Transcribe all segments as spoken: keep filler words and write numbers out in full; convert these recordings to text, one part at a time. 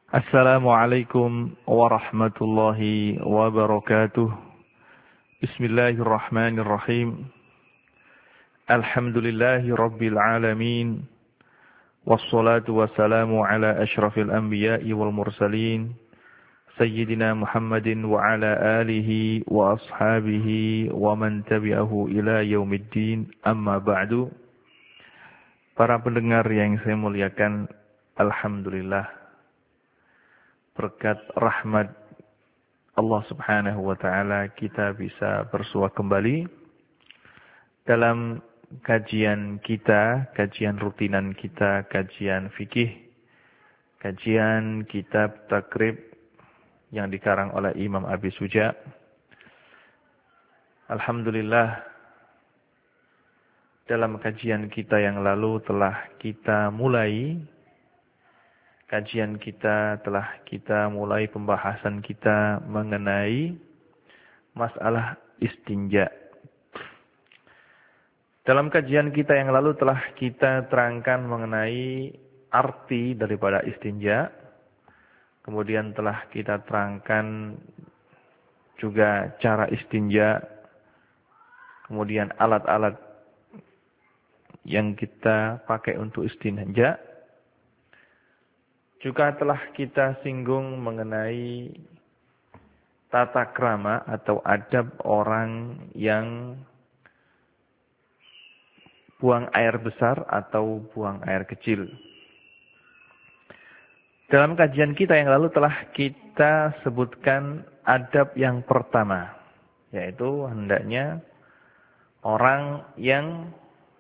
Assalamualaikum warahmatullahi wabarakatuh. Bismillahirrahmanirrahim. Alhamdulillahi rabbil alamin. Wassalatu wassalamu ala ashrafil anbiya'i wal mursalin. Sayyidina Muhammadin wa ala alihi wa ashabihi wa man tabi'ahu ila yaumiddin. Amma ba'du. Para pendengar yang saya muliakan, alhamdulillah, berkat rahmat Allah Subhanahu wa taala kita bisa bersua kembali dalam kajian kita, kajian rutinan kita, kajian fikih, kajian kitab takrib yang dikarang oleh Imam Abi Suja. Alhamdulillah, dalam kajian kita yang lalu telah kita mulai Kajian kita telah kita mulai pembahasan kita mengenai masalah istinja. Dalam kajian kita yang lalu telah kita terangkan mengenai arti daripada istinja. Kemudian telah kita terangkan juga cara istinja. Kemudian alat-alat yang kita pakai untuk istinja. Juga telah kita singgung mengenai tata krama atau adab orang yang buang air besar atau buang air kecil. Dalam kajian kita yang lalu telah kita sebutkan adab yang pertama, yaitu hendaknya orang yang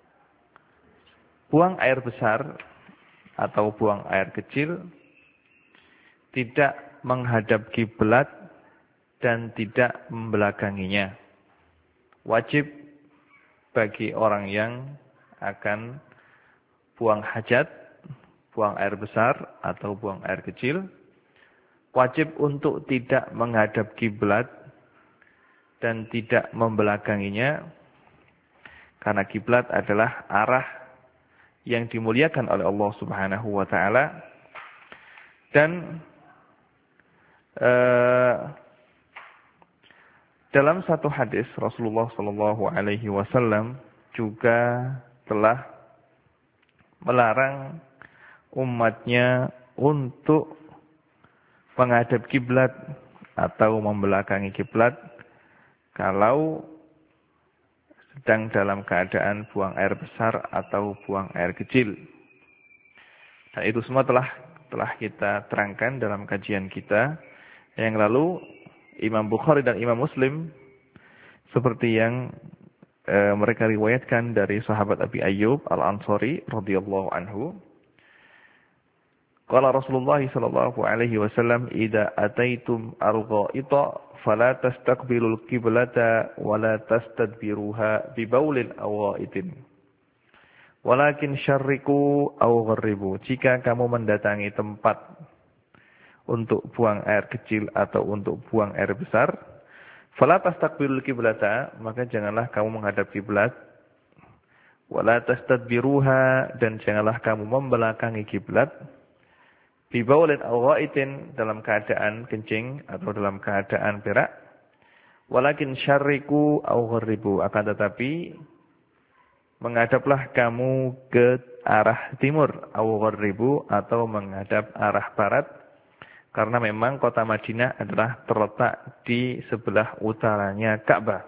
buang air besar atau buang air kecil tidak menghadap kiblat dan tidak membelakanginya. Wajib bagi orang yang akan buang hajat, buang air besar atau buang air kecil, wajib untuk tidak menghadap kiblat dan tidak membelakanginya, karena kiblat adalah arah yang dimuliakan oleh Allah Subhanahu wa taala. Dan uh, dalam satu hadis Rasulullah sallallahu alaihi wasallam juga telah melarang umatnya untuk menghadap kiblat atau membelakangi kiblat kalau sedang dalam keadaan buang air besar atau buang air kecil. Dan itu semua telah telah kita terangkan dalam kajian kita yang lalu. Imam Bukhari dan Imam Muslim seperti yang e, mereka riwayatkan dari sahabat Abi Ayyub Al-Ansari radhiyallahu anhu. Qala Rasulullah sallallahu alaihi wasallam, "Idza ataitum al-gha'ita fala tastaqbilul qiblata wa la tastadbiruha bi baulin aw gha'itin. Walakin syarriku aw gharribu." Jika kamu mendatangi tempat untuk buang air kecil atau untuk buang air besar, fala tastaqbilul qiblata, maka janganlah kamu menghadap kiblat. Wa la tastadbiruha, dan janganlah kamu membelakangi kiblat. Bi baulin aw gha'itin, dalam keadaan kencing atau dalam keadaan berak. Walakin syarriku aw gharribu, akan tetapi menghadaplah kamu ke arah timur, aw gharribu, atau menghadap arah barat, karena memang kota Madinah adalah terletak di sebelah utaranya Ka'bah.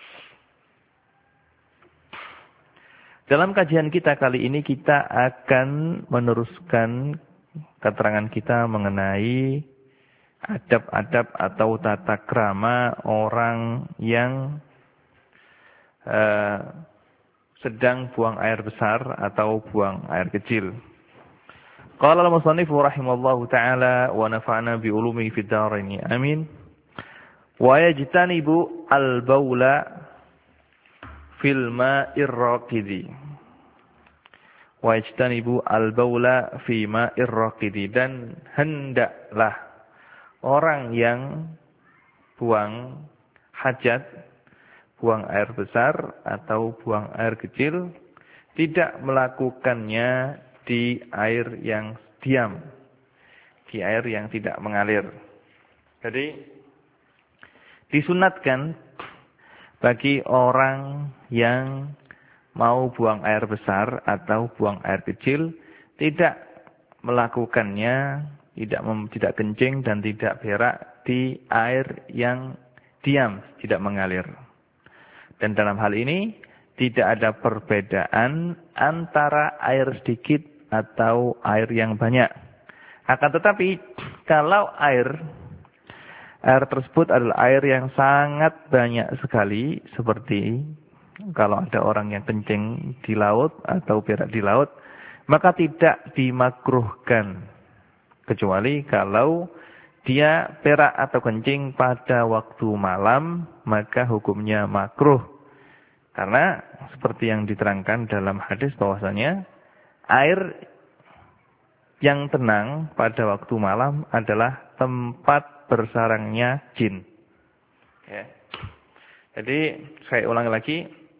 Dalam kajian kita kali ini kita akan meneruskan keterangan kita mengenai adab-adab atau tata krama orang yang uh, sedang buang air besar atau buang air kecil. Qala al-musannifu rahimallahu ta'ala wa nafa'na bi ulumihi fid dharain. Amin. Wa yajtanibu al-baula fil ma'ir raqidi. Wa yajtanibu al-baula fi ma'ir raqidi, dan hendaklah orang yang buang hajat, buang air besar atau buang air kecil, tidak melakukannya di air yang diam. di air yang tidak mengalir. Jadi disunatkan bagi orang yang mau buang air besar atau buang air kecil tidak melakukannya, tidak mem, tidak kencing dan tidak berak di air yang diam, tidak mengalir. Dan dalam hal ini tidak ada perbedaan antara air sedikit atau air yang banyak. Akan tetapi kalau air air tersebut adalah air yang sangat banyak sekali, seperti kalau ada orang yang kencing di laut atau berak di laut, maka tidak dimakruhkan. Kecuali kalau dia berak atau kencing pada waktu malam, maka hukumnya makruh. Karena seperti yang diterangkan dalam hadis bahwasanya air yang tenang pada waktu malam adalah tempat bersarangnya jin. Ya. Jadi saya ulangi lagi.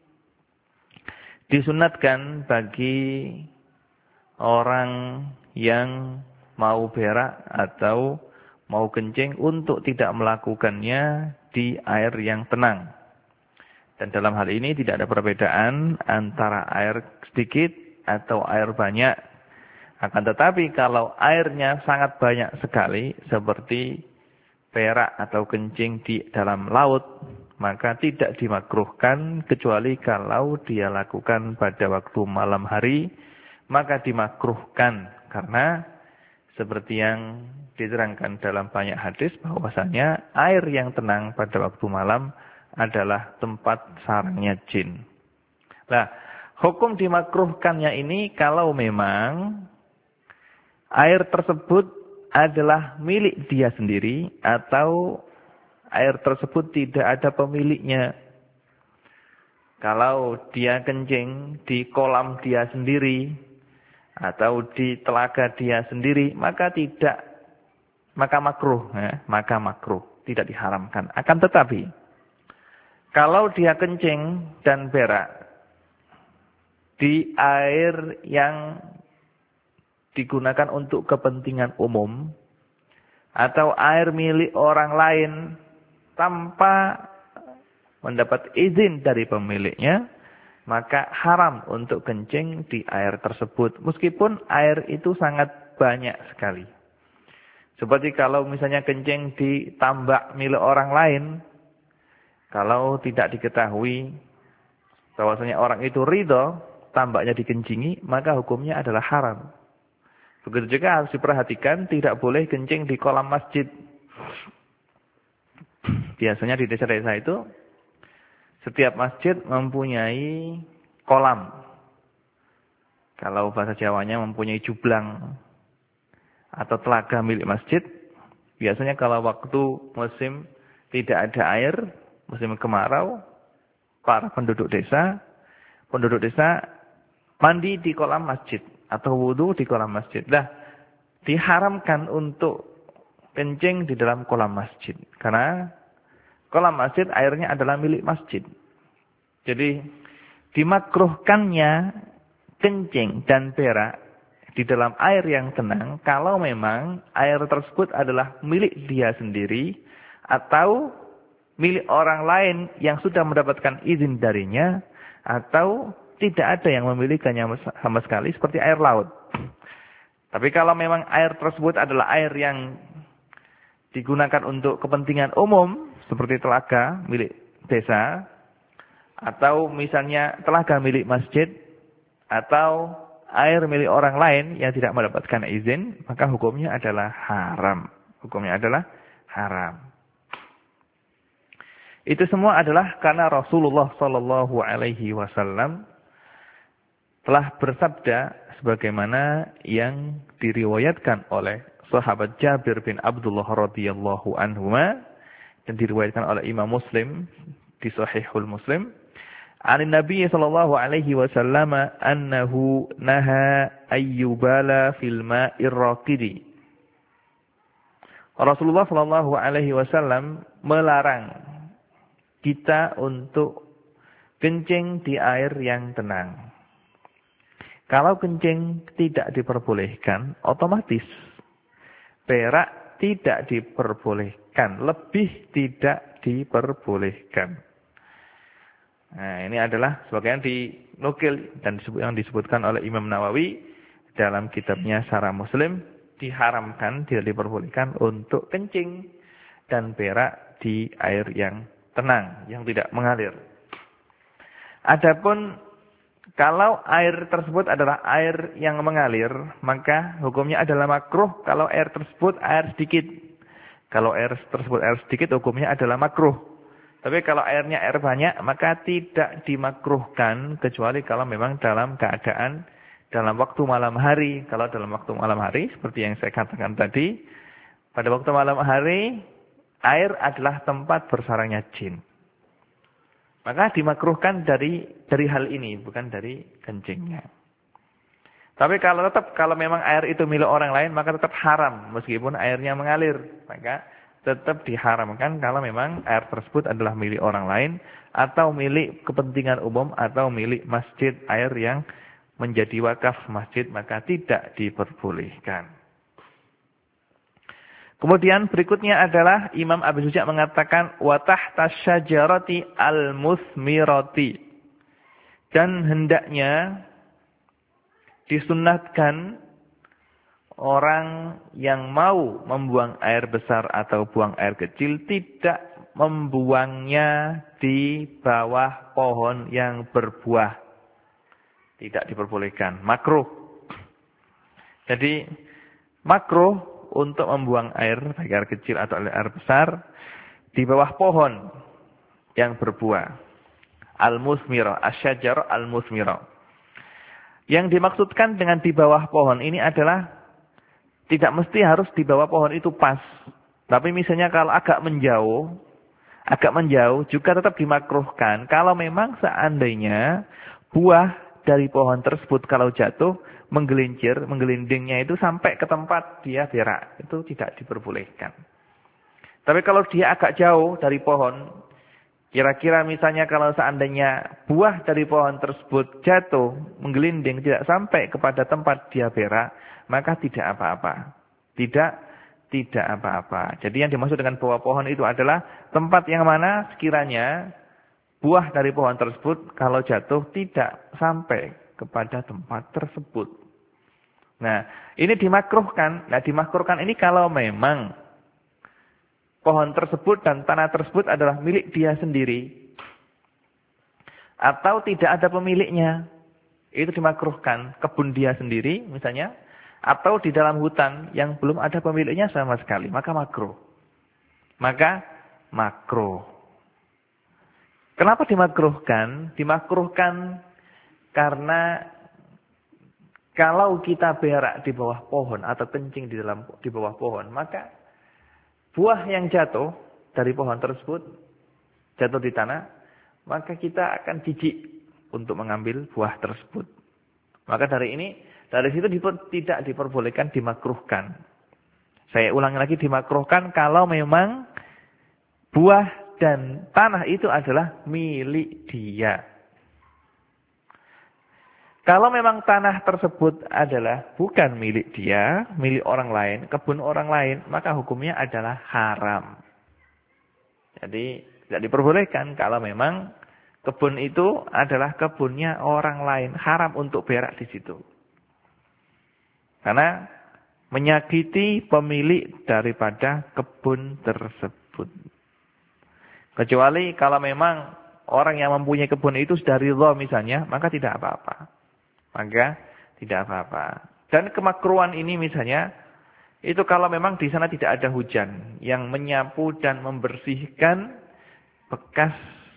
Disunatkan bagi orang yang mau berak atau mau kencing untuk tidak melakukannya di air yang tenang. Dan dalam hal ini tidak ada perbedaan antara air sedikit atau air banyak. Akan tetapi kalau airnya sangat banyak sekali, seperti berak atau kencing di dalam laut, maka tidak dimakruhkan kecuali kalau dia lakukan pada waktu malam hari, maka dimakruhkan karena seperti yang diterangkan dalam banyak hadis bahwasanya air yang tenang pada waktu malam adalah tempat sarangnya jin. Nah, hukum dimakruhkannya ini kalau memang air tersebut adalah milik dia sendiri atau air tersebut tidak ada pemiliknya. Kalau dia kencing di kolam dia sendiri atau di telaga dia sendiri, maka tidak, maka makruh, ya, maka makruh, tidak diharamkan. Akan tetapi, kalau dia kencing dan berak di air yang digunakan untuk kepentingan umum atau air milik orang lain tanpa mendapat izin dari pemiliknya, maka haram untuk kencing di air tersebut. Meskipun air itu sangat banyak sekali. Seperti kalau misalnya kencing di tambak milik orang lain, kalau tidak diketahui bahwasanya orang itu ridho, tambaknya dikencingi, maka hukumnya adalah haram. Begitu juga harus diperhatikan, tidak boleh kencing di kolam masjid. Biasanya di desa-desa itu, setiap masjid mempunyai kolam. Kalau bahasa Jawanya mempunyai jublang atau telaga milik masjid. Biasanya kalau waktu musim tidak ada air, musim kemarau, para penduduk desa, penduduk desa mandi di kolam masjid atau wudu di kolam masjid. Nah, diharamkan untuk kencing di dalam kolam masjid. Karena kolam masjid airnya adalah milik masjid. Jadi dimakruhkannya kencing dan berak di dalam air yang tenang kalau memang air tersebut adalah milik dia sendiri atau milik orang lain yang sudah mendapatkan izin darinya atau tidak ada yang memilikinya sama sekali seperti air laut. Tapi kalau memang air tersebut adalah air yang digunakan untuk kepentingan umum seperti telaga milik desa atau misalnya telaga milik masjid atau air milik orang lain yang tidak mendapatkan izin, maka hukumnya adalah haram. Hukumnya adalah haram. Itu semua adalah karena Rasulullah Shallallahu Alaihi Wasallam telah bersabda sebagaimana yang diriwayatkan oleh sahabat Jabir bin Abdullah radhiyallahu anhuma dan diriwayatkan oleh Imam Muslim di Sahihul Muslim. An Nabi sallallahu alaihi wasallam annahu naha ayyubala fil ma'ir raqidi. Rasulullah sallallahu alaihi wasallam melarang kita untuk kencing di air yang tenang. Kalau kencing tidak diperbolehkan, otomatis Perak tidak diperbolehkan, lebih tidak diperbolehkan. Nah, ini adalah sebagian dinukil dan yang disebutkan oleh Imam Nawawi dalam kitabnya Syarah Muslim, diharamkan, tidak diperbolehkan untuk kencing dan berak di air yang tenang, yang tidak mengalir. Adapun kalau air tersebut adalah air yang mengalir, maka hukumnya adalah makruh kalau air tersebut air sedikit. Kalau air tersebut air sedikit, hukumnya adalah makruh. Tapi kalau airnya air banyak, maka tidak dimakruhkan, kecuali kalau memang dalam keadaan dalam waktu malam hari. Kalau dalam waktu malam hari, seperti yang saya katakan tadi, pada waktu malam hari, air adalah tempat bersarangnya jin. Maka dimakruhkan dari dari hal ini, bukan dari kencingnya. Tapi kalau tetap kalau memang air itu milik orang lain, maka tetap haram meskipun airnya mengalir. Maka tetap diharamkan kalau memang air tersebut adalah milik orang lain atau milik kepentingan umum atau milik masjid, air yang menjadi wakaf masjid, maka tidak diperbolehkan. Kemudian berikutnya adalah Imam Abi Suja mengatakan wa tahta syajarati al-musmirati. Dan hendaknya disunnahkan orang yang mau membuang air besar atau buang air kecil tidak membuangnya di bawah pohon yang berbuah. Tidak diperbolehkan, makruh. Jadi makruh untuk membuang air, baik air kecil atau air besar, di bawah pohon yang berbuah. Al-musmira, asyajar al-musmira. Yang dimaksudkan dengan di bawah pohon ini adalah, tidak mesti harus di bawah pohon itu pas. Tapi misalnya kalau agak menjauh, agak menjauh juga tetap dimakruhkan. Kalau memang seandainya buah dari pohon tersebut kalau jatuh, menggelincir, menggelindingnya itu sampai ke tempat dia berak. Itu tidak diperbolehkan. Tapi kalau dia agak jauh dari pohon, kira-kira misalnya kalau seandainya buah dari pohon tersebut jatuh, menggelinding, tidak sampai kepada tempat dia berak, maka tidak apa-apa. Tidak, tidak apa-apa. Jadi yang dimaksud dengan bawah pohon itu adalah tempat yang mana sekiranya buah dari pohon tersebut kalau jatuh tidak sampai kepada tempat tersebut. Nah, ini dimakruhkan. Nah, dimakruhkan ini kalau memang pohon tersebut dan tanah tersebut adalah milik dia sendiri. Atau tidak ada pemiliknya. Itu dimakruhkan. Kebun dia sendiri misalnya. Atau di dalam hutan yang belum ada pemiliknya sama sekali. Maka makruh. Maka makruh. Kenapa dimakruhkan? Dimakruhkan karena kalau kita berak di bawah pohon atau kencing di dalam di bawah pohon, maka buah yang jatuh dari pohon tersebut jatuh di tanah, maka kita akan jijik untuk mengambil buah tersebut. Maka dari ini, dari situ tidak diperbolehkan, dimakruhkan. Saya ulangi lagi, dimakruhkan kalau memang buah dan tanah itu adalah milik dia. Kalau memang tanah tersebut adalah bukan milik dia, milik orang lain, kebun orang lain, maka hukumnya adalah haram. Jadi tidak diperbolehkan kalau memang kebun itu adalah kebunnya orang lain, haram untuk berak di situ. Karena menyakiti pemilik daripada kebun tersebut. Kecuali kalau memang orang yang mempunyai kebun itu sudah ridha misalnya, maka tidak apa-apa. Maka tidak apa-apa. Dan kemakruhan ini misalnya, itu kalau memang di sana tidak ada hujan yang menyapu dan membersihkan bekas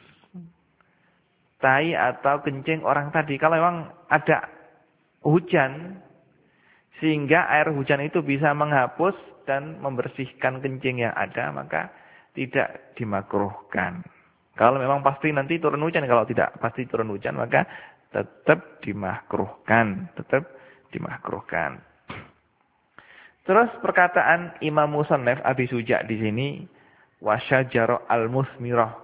tai atau kencing orang tadi. Kalau memang ada hujan, sehingga air hujan itu bisa menghapus dan membersihkan kencing yang ada, maka tidak dimakruhkan. Kalau memang pasti nanti turun hujan, kalau tidak pasti turun hujan, maka tetap dimakruhkan, tetap dimakruhkan. Terus perkataan Imam Musannaf Abi Suja di sini, wasyajar al-musmirah,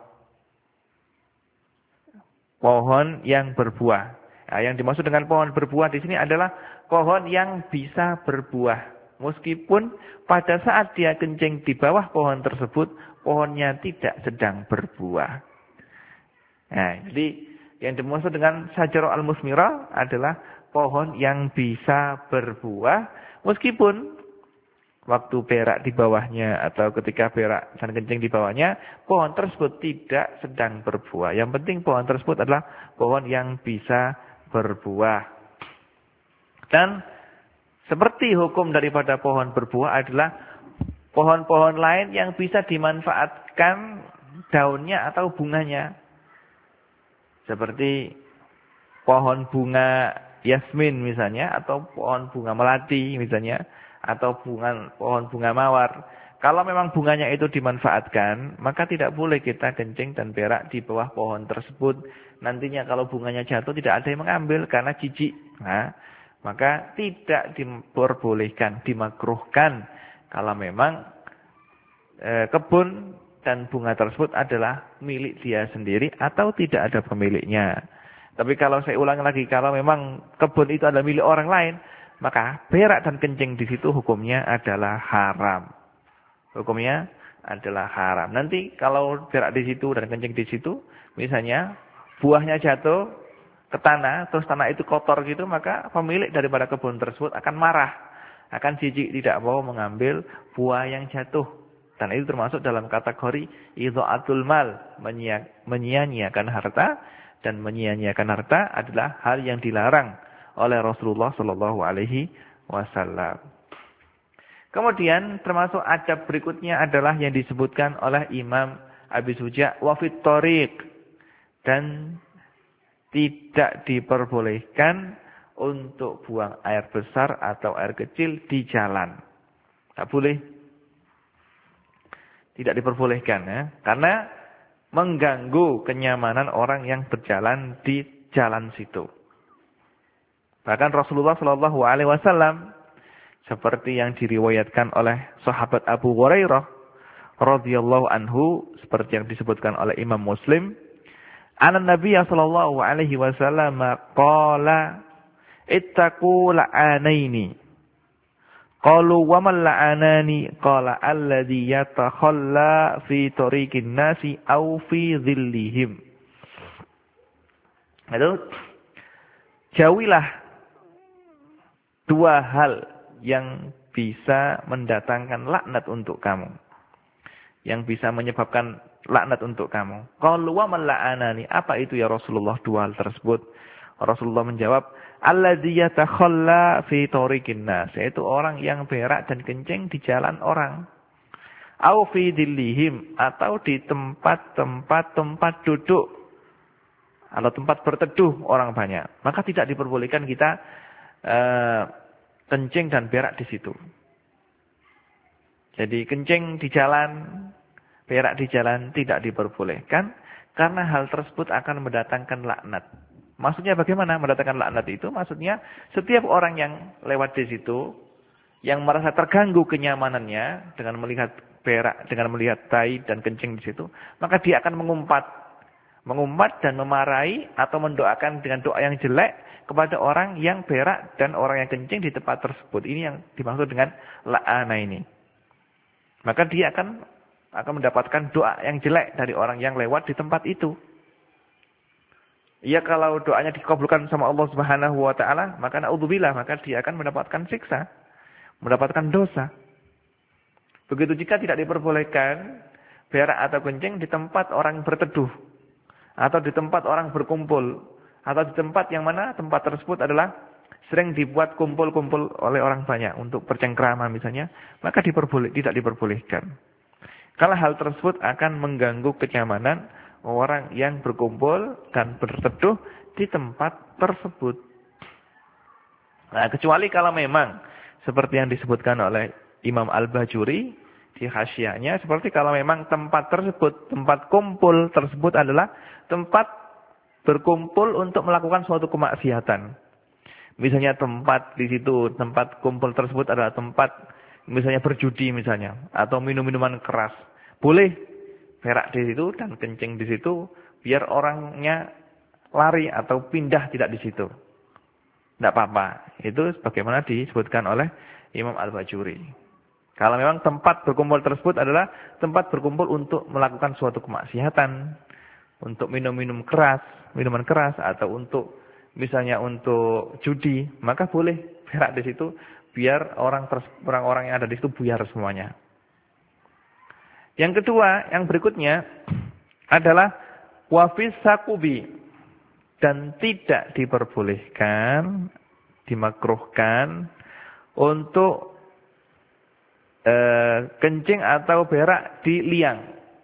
pohon yang berbuah. Nah, yang dimaksud dengan pohon berbuah di sini adalah pohon yang bisa berbuah. Meskipun pada saat dia kencing di bawah pohon tersebut, pohonnya tidak sedang berbuah. Nah, jadi yang dimaksud dengan syajarah al-musmirah adalah pohon yang bisa berbuah meskipun waktu berak di bawahnya atau ketika berak dan kencing di bawahnya, pohon tersebut tidak sedang berbuah. Yang penting pohon tersebut adalah pohon yang bisa berbuah. Dan seperti hukum daripada pohon berbuah adalah pohon-pohon lain yang bisa dimanfaatkan daunnya atau bunganya. Seperti pohon bunga yasmin misalnya, atau pohon bunga melati misalnya, atau bunga, pohon bunga mawar. Kalau memang bunganya itu dimanfaatkan, maka tidak boleh kita kencing dan berak di bawah pohon tersebut. Nantinya kalau bunganya jatuh tidak ada yang mengambil karena jijik. Nah, maka tidak diperbolehkan, dimakruhkan kalau memang e, kebun dan bunga tersebut adalah milik dia sendiri atau tidak ada pemiliknya. Tapi kalau saya ulang lagi, kalau memang kebun itu adalah milik orang lain, maka berak dan kencing di situ hukumnya adalah haram. Hukumnya adalah haram. Nanti kalau berak di situ dan kencing di situ, misalnya buahnya jatuh ke tanah, terus tanah itu kotor gitu, maka pemilik daripada kebun tersebut akan marah. Akan jijik, tidak mau mengambil buah yang jatuh. Dan itu termasuk dalam kategori idha'atul mal, menyia-nyiakan harta. Dan menyia-nyiakan harta adalah hal yang dilarang oleh Rasulullah Shallallahu Alaihi Wasallam. Kemudian termasuk adab berikutnya adalah yang disebutkan oleh Imam Abi Suja, wa fit thariq, dan tidak diperbolehkan untuk buang air besar atau air kecil di jalan. Tak boleh. Tidak diperbolehkan ya, karena mengganggu kenyamanan orang yang berjalan di jalan situ. Bahkan Rasulullah Shallallahu Alaihi Wasallam seperti yang diriwayatkan oleh sahabat Abu Hurairah radhiyallahu anhu, seperti yang disebutkan oleh Imam Muslim, Anan Nabi sallallahu alaihi wasallam qala ittaqu la'anaini. Qalu wa man la'anani? Qala alladhi yatakhalla fi tariqin nasi aw fi dhillihim. Itu jauhilah dua hal yang bisa mendatangkan laknat untuk kamu. Yang bisa menyebabkan laknat untuk kamu. Qalu wa man la'anani? Apa itu ya Rasulullah dua hal tersebut? Rasulullah menjawab, alladzi yatakhalla fi tariqin nas, yaitu orang yang berak dan kencing di jalan orang. Au fi dillihim, atau di tempat-tempat tempat duduk atau tempat berteduh orang banyak. Maka tidak diperbolehkan kita uh, kencing dan berak di situ. Jadi kencing di jalan, berak di jalan tidak diperbolehkan karena hal tersebut akan mendatangkan laknat. Maksudnya bagaimana mendatangkan laknat itu? Maksudnya setiap orang yang lewat di situ, yang merasa terganggu kenyamanannya dengan melihat berak, dengan melihat tai dan kencing di situ, maka dia akan mengumpat. Mengumpat dan memarahi atau mendoakan dengan doa yang jelek kepada orang yang berak dan orang yang kencing di tempat tersebut. Ini yang dimaksud dengan la'ana ini. Maka dia akan akan mendapatkan doa yang jelek dari orang yang lewat di tempat itu. Ya, kalau doanya dikabulkan sama Allah Subhanahu wa taala, maka naudzubillah, maka dia akan mendapatkan siksa, mendapatkan dosa. Begitu jika tidak diperbolehkan berak atau kencing di tempat orang berteduh atau di tempat orang berkumpul atau di tempat yang mana tempat tersebut adalah sering dibuat kumpul-kumpul oleh orang banyak untuk bercengkrama misalnya, maka diperboleh, tidak diperbolehkan. Kalau hal tersebut akan mengganggu kenyamanan orang yang berkumpul dan berteduh di tempat tersebut. Nah, kecuali kalau memang seperti yang disebutkan oleh Imam Al-Bajuri di Hasyiahnya, seperti kalau memang tempat tersebut, tempat kumpul tersebut adalah tempat berkumpul untuk melakukan suatu kemaksiatan. Misalnya tempat di situ, tempat kumpul tersebut adalah tempat misalnya berjudi misalnya, atau minum-minuman keras. Boleh berak di situ dan kencing di situ, biar orangnya lari atau pindah tidak di situ. Tidak apa-apa. Itu sebagaimana disebutkan oleh Imam Al-Bajuri. Kalau memang tempat berkumpul tersebut adalah tempat berkumpul untuk melakukan suatu kemaksiatan, untuk minum-minum keras, minuman keras, atau untuk misalnya untuk judi, maka boleh berak di situ biar orang orang-orang yang ada di situ buyar semuanya. Yang kedua, yang berikutnya adalah wafis sakubi, dan tidak diperbolehkan, dimakruhkan untuk e, kencing atau berak di liang.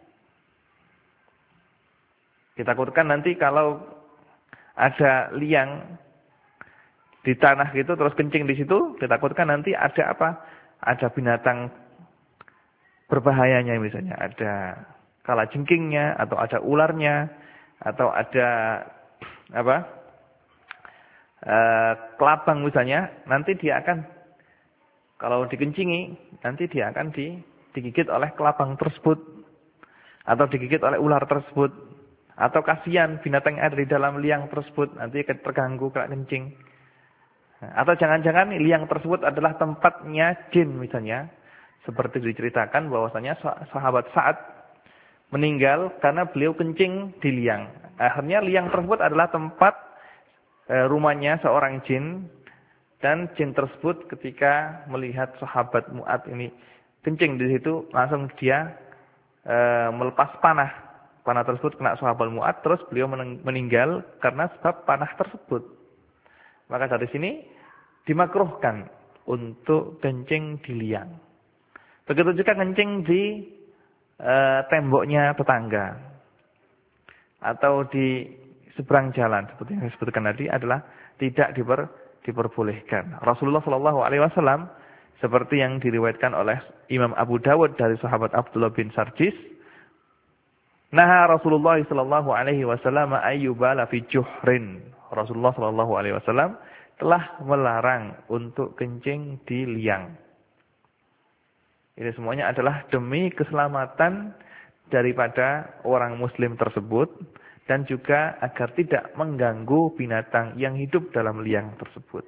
Ditakutkan nanti kalau ada liang di tanah gitu terus kencing di situ, ditakutkan nanti ada apa? Ada binatang berbahayanya misalnya, ada kalajengkingnya atau ada ularnya atau ada apa? E, kelabang misalnya, nanti dia akan kalau dikencingi nanti dia akan di, digigit oleh kelabang tersebut atau digigit oleh ular tersebut. Atau kasihan binatang yang ada di dalam liang tersebut nanti terganggu kena kencing. Atau jangan-jangan liang tersebut adalah tempatnya jin misalnya. Seperti diceritakan bahwasanya sahabat Sa'ad meninggal karena beliau kencing di liang. Akhirnya liang tersebut adalah tempat rumahnya seorang jin. Dan jin tersebut ketika melihat sahabat Mu'ad ini kencing di situ, langsung dia e, melepas panah. Panah tersebut kena sahabat Mu'ad, terus beliau meninggal karena sebab panah tersebut. Maka dari sini dimakruhkan untuk kencing di liang. Begitu juga kencing di e, temboknya tetangga. Atau di seberang jalan. Seperti yang saya sebutkan tadi adalah tidak diper, diperbolehkan. Rasulullah shallallahu alaihi wasallam seperti yang diriwayatkan oleh Imam Abu Dawud dari sahabat Abdullah bin Sarjis. Naha Rasulullah sallallahu alaihi wasallam ayyubala fi juhrin. Rasulullah sallallahu alaihi wasallam telah melarang untuk kencing di liang. Ini semuanya adalah demi keselamatan daripada orang muslim tersebut dan juga agar tidak mengganggu binatang yang hidup dalam liang tersebut.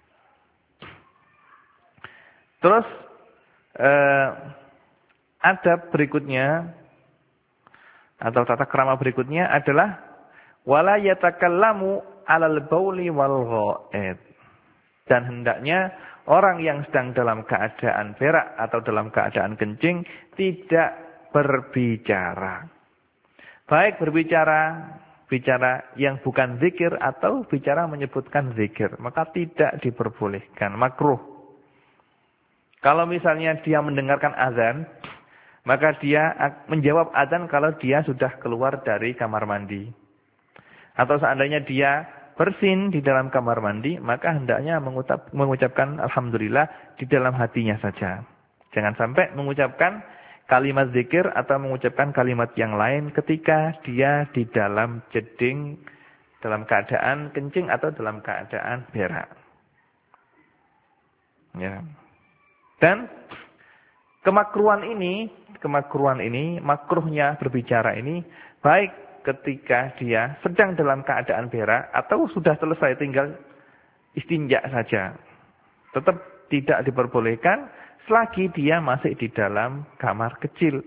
Terus eh, adab berikutnya atau tata krama berikutnya adalah wala yatakallamu 'alal bauli wal ghaid. Dan hendaknya orang yang sedang dalam keadaan berak atau dalam keadaan kencing tidak berbicara. Baik berbicara bicara yang bukan zikir atau bicara menyebutkan zikir, maka tidak diperbolehkan, makruh. Kalau misalnya dia mendengarkan azan, maka dia menjawab azan kalau dia sudah keluar dari kamar mandi. Atau seandainya dia bersin di dalam kamar mandi, maka hendaknya mengucap, mengucapkan alhamdulillah di dalam hatinya saja. Jangan sampai mengucapkan kalimat zikir atau mengucapkan kalimat yang lain ketika dia di dalam jeding, dalam keadaan kencing atau dalam keadaan berak. Ya. Dan kemakruhan ini, kemakruhan ini, makruhnya berbicara ini, baik ketika dia sedang dalam keadaan berak atau sudah selesai tinggal istinja saja. Tetap tidak diperbolehkan selagi dia masih di dalam kamar kecil.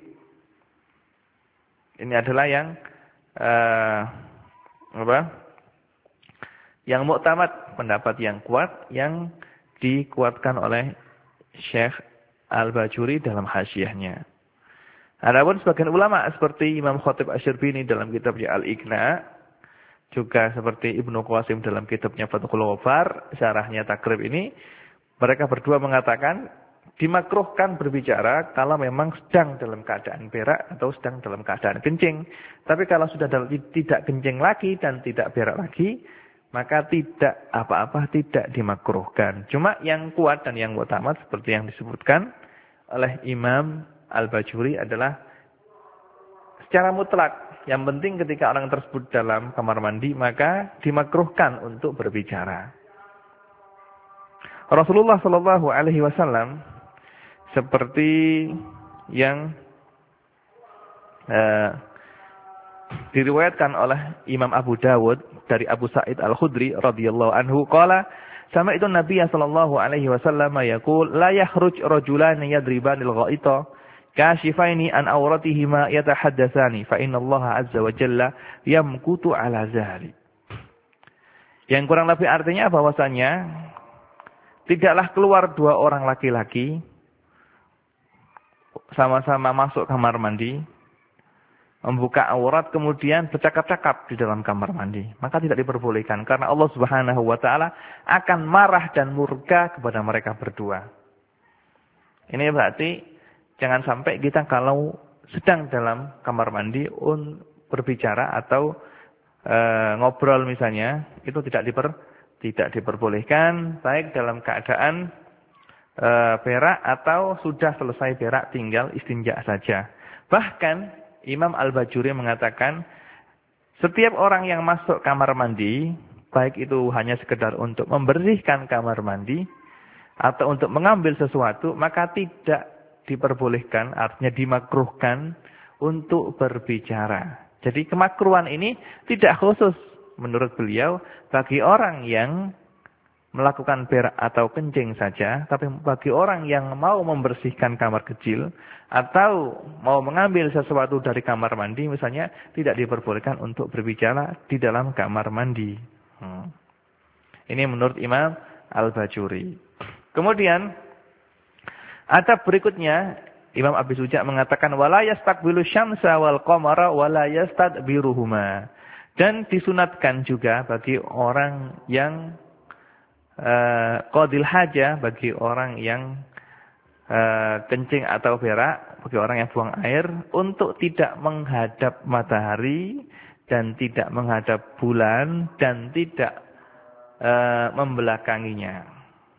Ini adalah yang uh, apa? Yang muktamad, pendapat yang kuat yang dikuatkan oleh Syekh Al-Bajuri dalam hasyiahnya. Adapun sebagian ulama seperti Imam Khatib Asy-Syarbini dalam kitabnya Al-Iqna, juga seperti Ibnu Qasim dalam kitabnya Fathul Ghaffar, syarahnya Takrib ini, mereka berdua mengatakan dimakruhkan berbicara kalau memang sedang dalam keadaan berak atau sedang dalam keadaan kencing. Tapi kalau sudah dalam, tidak kencing lagi dan tidak berak lagi, maka tidak apa-apa, tidak dimakruhkan. Cuma yang kuat dan yang utama seperti yang disebutkan oleh Imam Al-Bajuri adalah secara mutlak. Yang penting ketika orang tersebut dalam kamar mandi, maka dimakruhkan untuk berbicara. Rasulullah Shallallahu Alaihi Wasallam seperti yang eh, diriwayatkan oleh Imam Abu Dawud dari Abu Sa'id Al-Khudri radhiyallahu anhu, qala Sama itu Nabi sallallahu alaihi wasallam yaqul la yakhruj rajulan yadribanil ghaita kashifaini an awratihima yatahaddatsani fa innallaha azza wa jalla yamkutu ala zahri. Yang kurang lebih artinya bahwasanya tidaklah keluar dua orang laki-laki sama-sama masuk kamar mandi, membuka aurat kemudian bercakap-cakap di dalam kamar mandi. Maka tidak diperbolehkan karena Allah Subhanahu wa taala akan marah dan murka kepada mereka berdua. Ini berarti jangan sampai kita kalau sedang dalam kamar mandi un berbicara atau e, ngobrol misalnya, itu tidak diper tidak diperbolehkan baik dalam keadaan e, berak atau sudah selesai berak tinggal istinja saja. Bahkan Imam Al-Bajuri mengatakan setiap orang yang masuk kamar mandi, baik itu hanya sekedar untuk membersihkan kamar mandi atau untuk mengambil sesuatu, maka tidak diperbolehkan, artinya dimakruhkan untuk berbicara. Jadi kemakruhan ini tidak khusus menurut beliau bagi orang yang melakukan berak atau kencing saja, tapi bagi orang yang mau membersihkan kamar kecil atau mau mengambil sesuatu dari kamar mandi misalnya, tidak diperbolehkan untuk berbicara di dalam kamar mandi. Hmm. Ini menurut Imam Al-Bajuri. Kemudian adab berikutnya Imam Abi Suja mengatakan wala yastaqbilu syamsa wal qamara wala yastadbiruhuma. Dan disunatkan juga bagi orang yang Uh, qadil haja, bagi orang yang uh, kencing atau berak, bagi orang yang buang air, untuk tidak menghadap matahari dan tidak menghadap bulan dan tidak uh, membelakanginya.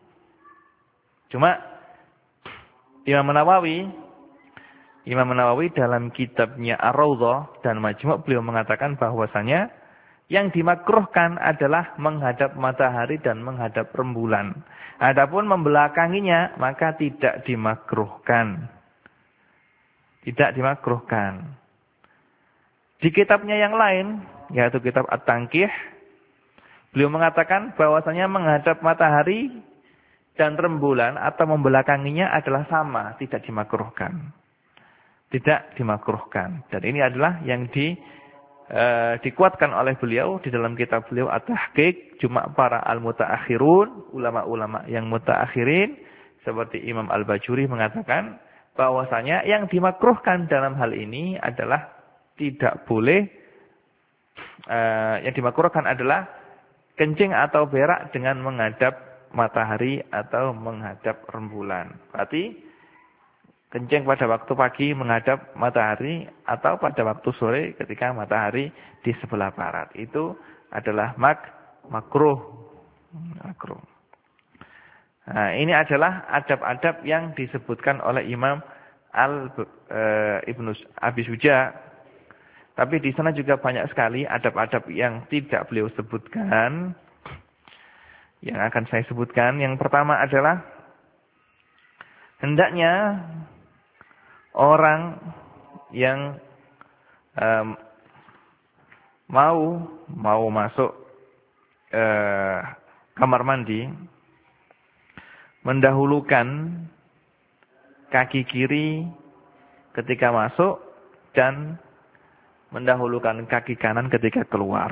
Cuma Imam Nawawi Imam Nawawi dalam kitabnya Ar-Raudhah dan Majmu' beliau mengatakan bahwasanya yang dimakruhkan adalah menghadap matahari dan menghadap rembulan. Adapun membelakanginya maka tidak dimakruhkan. Tidak dimakruhkan. Di kitabnya yang lain, yaitu kitab At-Tanqih, beliau mengatakan bahwasanya menghadap matahari dan rembulan atau membelakanginya adalah sama, tidak dimakruhkan. Tidak dimakruhkan. Dan ini adalah yang di Uh, dikuatkan oleh beliau di dalam kitab beliau At-Tahqiq. Cuma para al-mutaakhirun, ulama-ulama yang mutaakhirin seperti Imam Al-Bajuri mengatakan bahwasanya yang dimakruhkan dalam hal ini adalah tidak boleh uh, yang dimakruhkan adalah kencing atau berak dengan menghadap matahari atau menghadap rembulan. Berarti kencing pada waktu pagi menghadap matahari atau pada waktu sore ketika matahari di sebelah barat. Itu adalah mak makruh. Makruh. Nah, ini adalah adab-adab yang disebutkan oleh Imam Al e, Ibnu Abi Suja. Tapi di sana juga banyak sekali adab-adab yang tidak beliau sebutkan. Yang akan saya sebutkan, yang pertama adalah hendaknya orang yang um, mau mau masuk uh, kamar mandi mendahulukan kaki kiri ketika masuk dan mendahulukan kaki kanan ketika keluar.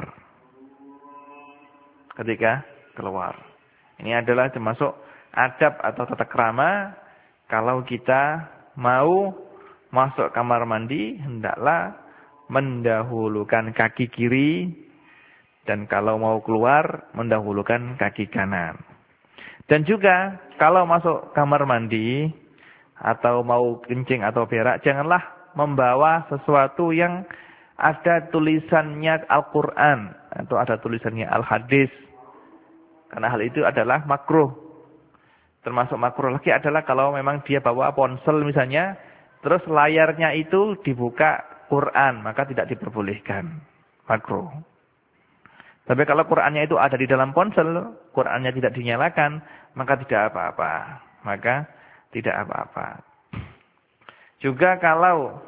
Ketika keluar. Ini adalah termasuk adab atau tata krama kalau kita mau masuk kamar mandi, hendaklah mendahulukan kaki kiri, dan kalau mau keluar, mendahulukan kaki kanan. Dan juga, kalau masuk kamar mandi, atau mau kencing atau berak, janganlah membawa sesuatu yang ada tulisannya Al-Quran, atau ada tulisannya Al-Hadis. Karena hal itu adalah makruh. Termasuk makruh lagi adalah kalau memang dia bawa ponsel misalnya, terus layarnya itu dibuka Quran, maka tidak diperbolehkan. Makruh. Tapi kalau Qurannya itu ada di dalam ponsel, Qurannya tidak dinyalakan, maka tidak apa-apa. Maka tidak apa-apa. Juga kalau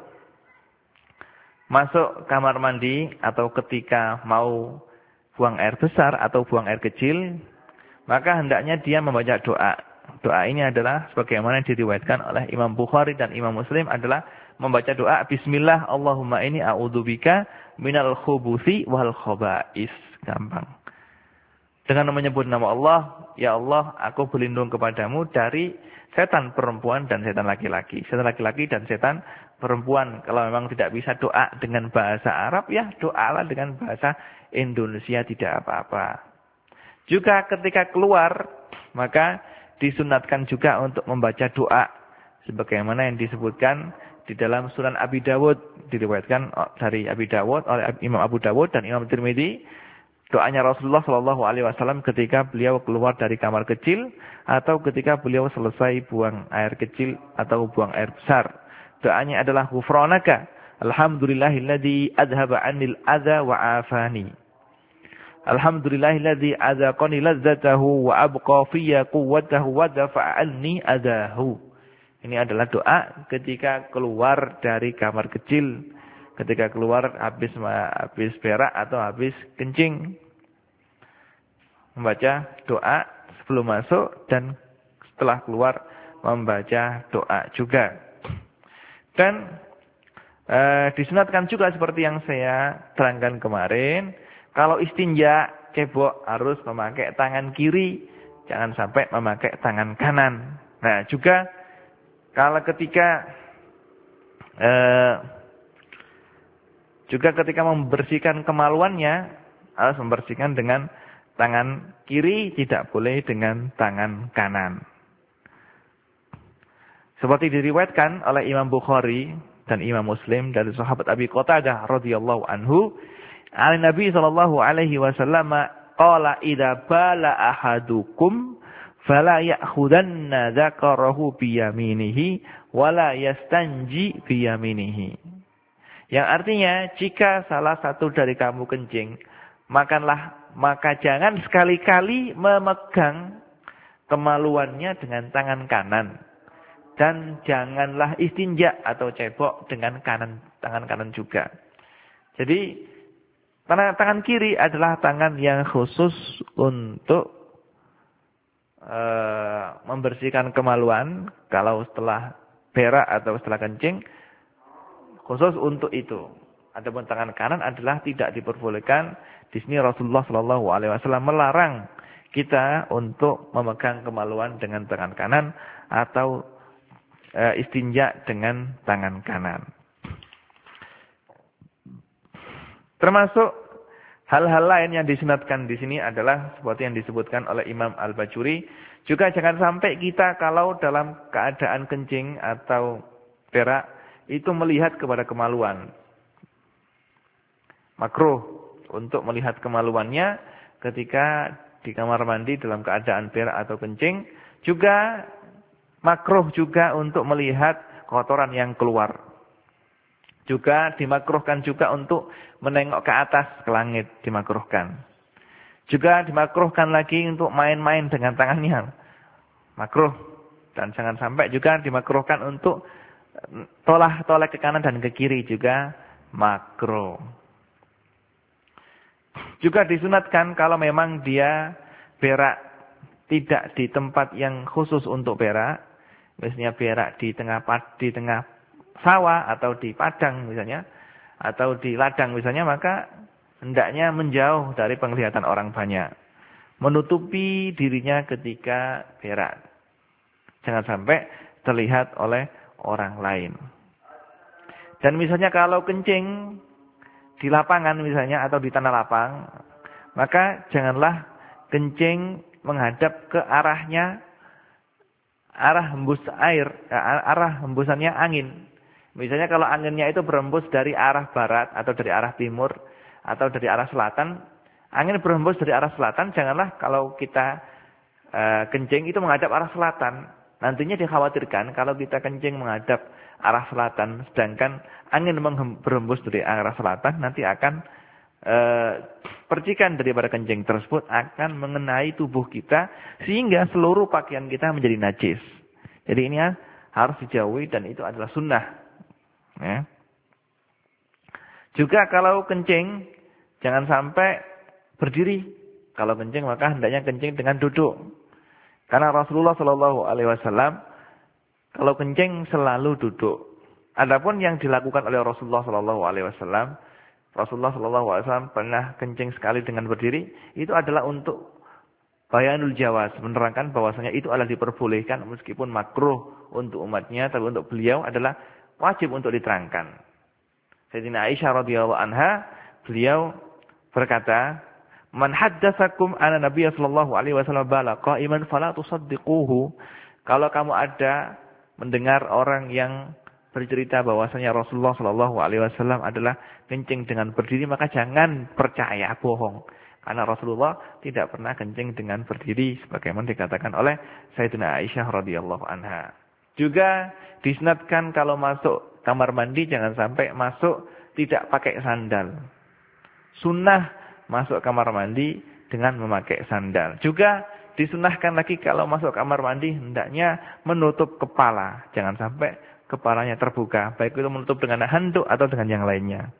masuk kamar mandi atau ketika mau buang air besar atau buang air kecil, maka hendaknya dia membaca doa. Doa ini adalah sebagaimana diriwayatkan oleh Imam Bukhari dan Imam Muslim adalah membaca doa Bismillah Allahumma ini a'udzubika minal khubuthi wal khaba'is. Gampang. Dengan menyebut nama Allah, ya Allah, aku berlindung kepadamu dari setan perempuan dan setan laki-laki. Setan laki-laki dan setan perempuan. Kalau memang tidak bisa doa dengan bahasa Arab, ya doalah dengan bahasa Indonesia, tidak apa-apa. Juga ketika keluar, maka disunatkan juga untuk membaca doa. Sebagaimana yang disebutkan di dalam Sunan Abi Dawud. Diriwayatkan dari Abi Dawud, oleh Imam Abu Dawud dan Imam Tirmidzi. Doanya Rasulullah Shallallahu Alaihi Wasallam ketika beliau keluar dari kamar kecil atau ketika beliau selesai buang air kecil atau buang air besar. Doanya adalah Ghufranaka, Alhamdulillahilladzi adhaba anil adza wa afani. Alhamdulillahilladzi adzaqani ladzatahu wa abqa fiyya quwwatahu wa dafa'a anni adahu. Ini adalah doa ketika keluar dari kamar kecil. Ketika keluar habis habis berak atau habis kencing. Membaca doa sebelum masuk dan setelah keluar membaca doa juga. Dan e, disunatkan juga seperti yang saya terangkan kemarin. Kalau istinja, cebok harus memakai tangan kiri. Jangan sampai memakai tangan kanan. Nah juga kalau ketika... E, Juga ketika membersihkan kemaluannya, harus membersihkan dengan tangan kiri, tidak boleh dengan tangan kanan. Seperti diriwayatkan oleh Imam Bukhari dan Imam Muslim dari sahabat Abi Qatadah radhiyallahu anhu, an Nabi sallallahu alaihi wasallam qala idza bala ahadukum fala ya'khudanna dzakarahu bi yaminihi wala yastanji bi yaminihi. Yang artinya, jika salah satu dari kamu kencing, makanlah, maka jangan sekali-kali memegang kemaluannya dengan tangan kanan. Dan janganlah istinja atau cebok dengan kanan, tangan kanan juga. Jadi, tangan, tangan kiri adalah tangan yang khusus untuk uh, membersihkan kemaluan. Kalau setelah berak atau setelah kencing, khusus untuk itu. Adapun tangan kanan adalah tidak diperbolehkan. Di sini Rasulullah Shallallahu Alaihi Wasallam melarang kita untuk memegang kemaluan dengan tangan kanan atau e, istinja dengan tangan kanan. Termasuk hal-hal lain yang disunatkan di sini adalah seperti yang disebutkan oleh Imam Al-Bajuri. Juga jangan sampai kita kalau dalam keadaan kencing atau berak itu melihat kepada kemaluan. Makruh untuk melihat kemaluannya ketika di kamar mandi dalam keadaan berak atau kencing. Juga makruh juga untuk melihat kotoran yang keluar. Juga dimakruhkan juga untuk menengok ke atas, ke langit. Dimakruhkan. Juga dimakruhkan lagi untuk main-main dengan tangannya. Makruh. Dan jangan sampai juga dimakruhkan untuk tolah toleh ke kanan dan ke kiri juga makruh. Juga disunatkan kalau memang dia berak tidak di tempat yang khusus untuk berak, misalnya berak di tengah di tengah sawah atau di padang misalnya, atau di ladang misalnya, maka hendaknya menjauh dari penglihatan orang banyak, menutupi dirinya ketika berak. Jangan sampai terlihat oleh orang lain. Dan misalnya kalau kencing di lapangan misalnya atau di tanah lapang, maka janganlah kencing menghadap ke arahnya, arah hembus air, arah hembusannya angin. Misalnya kalau anginnya itu berhembus dari arah barat atau dari arah timur atau dari arah selatan, angin berhembus dari arah selatan, janganlah kalau kita uh, kencing itu menghadap arah selatan. Nantinya dikhawatirkan kalau kita kencing menghadap arah selatan, sedangkan angin berhembus dari arah selatan, nanti akan e, percikan daripada kencing tersebut akan mengenai tubuh kita, sehingga seluruh pakaian kita menjadi najis. Jadi ini harus dijauhi dan itu adalah sunnah. Ya. Juga kalau kencing, jangan sampai berdiri. Kalau kencing maka hendaknya kencing dengan duduk. Karena Rasulullah Shallallahu Alaihi Wasallam kalau kencing selalu duduk. Adapun yang dilakukan oleh Rasulullah Shallallahu Alaihi Wasallam, Rasulullah Shallallahu Alaihi Wasallam pernah kencing sekali dengan berdiri. Itu adalah untuk bayanul jawaz, menerangkan bahwasanya itu adalah diperbolehkan meskipun makruh untuk umatnya, tapi untuk beliau adalah wajib untuk diterangkan. Sayyidina Aisyah radhiyallahu anha, beliau berkata, "Man haddatsakum anna Nabiy sallallahu alaihi wasallam bala qa'iman fala tusaddiquhu." Kalau kamu ada mendengar orang yang bercerita bahwasanya Rasulullah sallallahu alaihi wasallam adalah kencing dengan berdiri, maka jangan percaya, bohong. Karena Rasulullah tidak pernah kencing dengan berdiri sebagaimana dikatakan oleh Sayyidina Aisyah radhiyallahu anha. Juga disunatkan kalau masuk kamar mandi jangan sampai masuk tidak pakai sandal. Sunnah masuk kamar mandi dengan memakai sandal. Juga disunahkan lagi kalau masuk kamar mandi hendaknya menutup kepala. Jangan sampai kepalanya terbuka. Baik itu menutup dengan handuk atau dengan yang lainnya.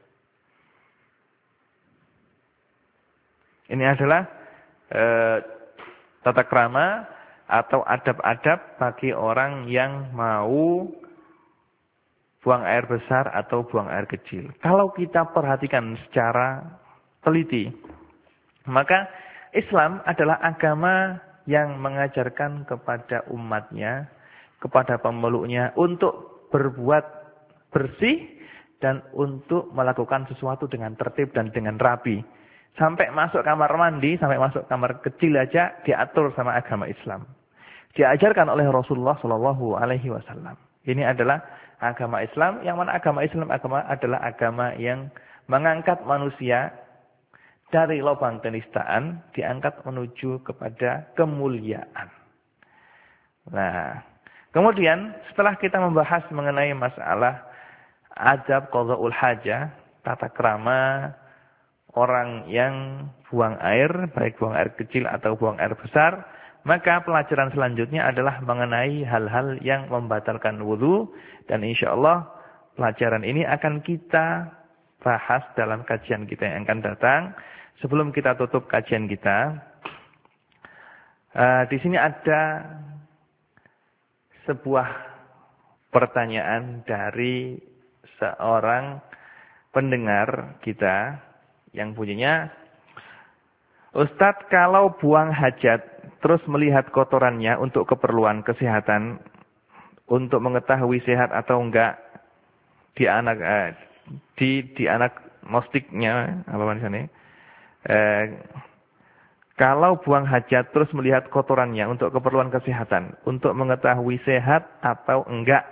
Ini adalah e, tata krama atau adab-adab bagi orang yang mau buang air besar atau buang air kecil. Kalau kita perhatikan secara teliti, maka Islam adalah agama yang mengajarkan kepada umatnya, kepada pemeluknya untuk berbuat bersih dan untuk melakukan sesuatu dengan tertib dan dengan rapi. Sampai masuk kamar mandi, sampai masuk kamar kecil aja diatur sama agama Islam. Diajarkan oleh Rasulullah Shallallahu Alaihi Wasallam. Ini adalah agama Islam, yang mana agama Islam agama adalah agama yang mengangkat manusia dari lubang kenistaan, diangkat menuju kepada kemuliaan. Nah, kemudian setelah kita membahas mengenai masalah adab qadha'ul hajah, tata krama orang yang buang air, baik buang air kecil atau buang air besar, maka pelajaran selanjutnya adalah mengenai hal-hal yang membatalkan wudu, dan insya Allah pelajaran ini akan kita bahas dalam kajian kita yang akan datang. Sebelum kita tutup kajian kita, uh, di sini ada sebuah pertanyaan dari seorang pendengar kita yang bunyinya, "Ustadz, kalau buang hajat terus melihat kotorannya untuk keperluan kesehatan, untuk mengetahui sehat atau enggak di anak eh, di di anak mostiknya apa di sana? Eh, kalau buang hajat terus melihat kotorannya untuk keperluan kesehatan, untuk mengetahui sehat atau enggak,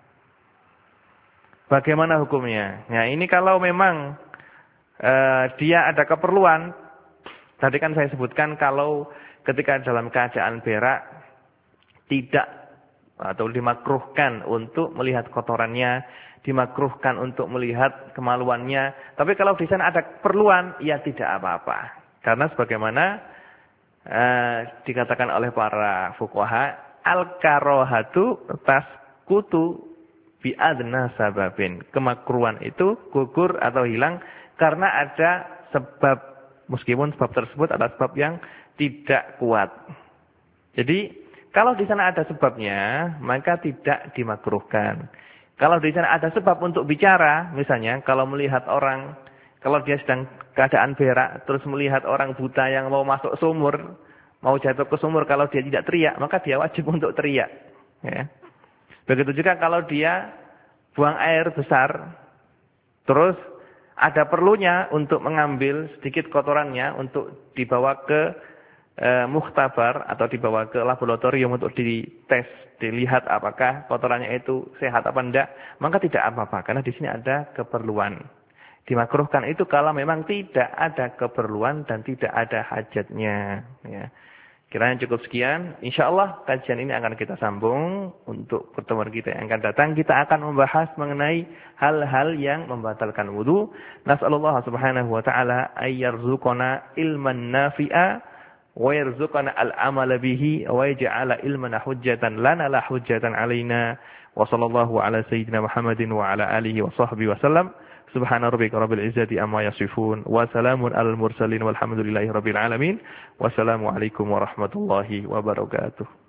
bagaimana hukumnya?" Nah, ini kalau memang Uh, dia ada keperluan, tadi kan saya sebutkan kalau ketika dalam keadaan berak tidak atau dimakruhkan untuk melihat kotorannya, dimakruhkan untuk melihat kemaluannya. Tapi kalau di sana ada keperluan, ya tidak apa-apa. Karena sebagaimana uh, dikatakan oleh para fuqaha, al-karohatu tasqutu bi adna sababin. Kemakruhan itu gugur atau hilang karena ada sebab, meskipun sebab tersebut adalah sebab yang tidak kuat. Jadi, kalau di sana ada sebabnya, maka tidak dimakruhkan. Kalau di sana ada sebab untuk bicara, misalnya, kalau melihat orang, kalau dia sedang keadaan berak, terus melihat orang buta yang mau masuk sumur, mau jatuh ke sumur, kalau dia tidak teriak, maka dia wajib untuk teriak. Ya. Begitu juga kalau dia buang air besar, terus ada perlunya untuk mengambil sedikit kotorannya untuk dibawa ke e, mukhtabar atau dibawa ke laboratorium untuk dites, dilihat apakah kotorannya itu sehat apa enggak, maka tidak apa-apa karena di sini ada keperluan. Dimakruhkan itu kalau memang tidak ada keperluan dan tidak ada hajatnya. Ya. Kiranya cukup sekian. InsyaAllah kajian ini akan kita sambung untuk pertemuan kita yang akan datang. Kita akan membahas mengenai hal-hal yang membatalkan wudu. Nas'alullah subhanahu wa ta'ala ayyarzuqana ilman nafi'a wa yarzuqana al-amala bihi wa yaj'ala ilmana hujjatan lana la hujjatan alaina. Wa sallallahu ala sayyidina Muhammadin wa ala alihi wa sahbihi wa sallam. Subhana rabbika rabbil izzati amma yasifun. Wa salamun alal mursalin walhamdulillahi rabbil alamin. Wassalamualaikum warahmatullahi wabarakatuh.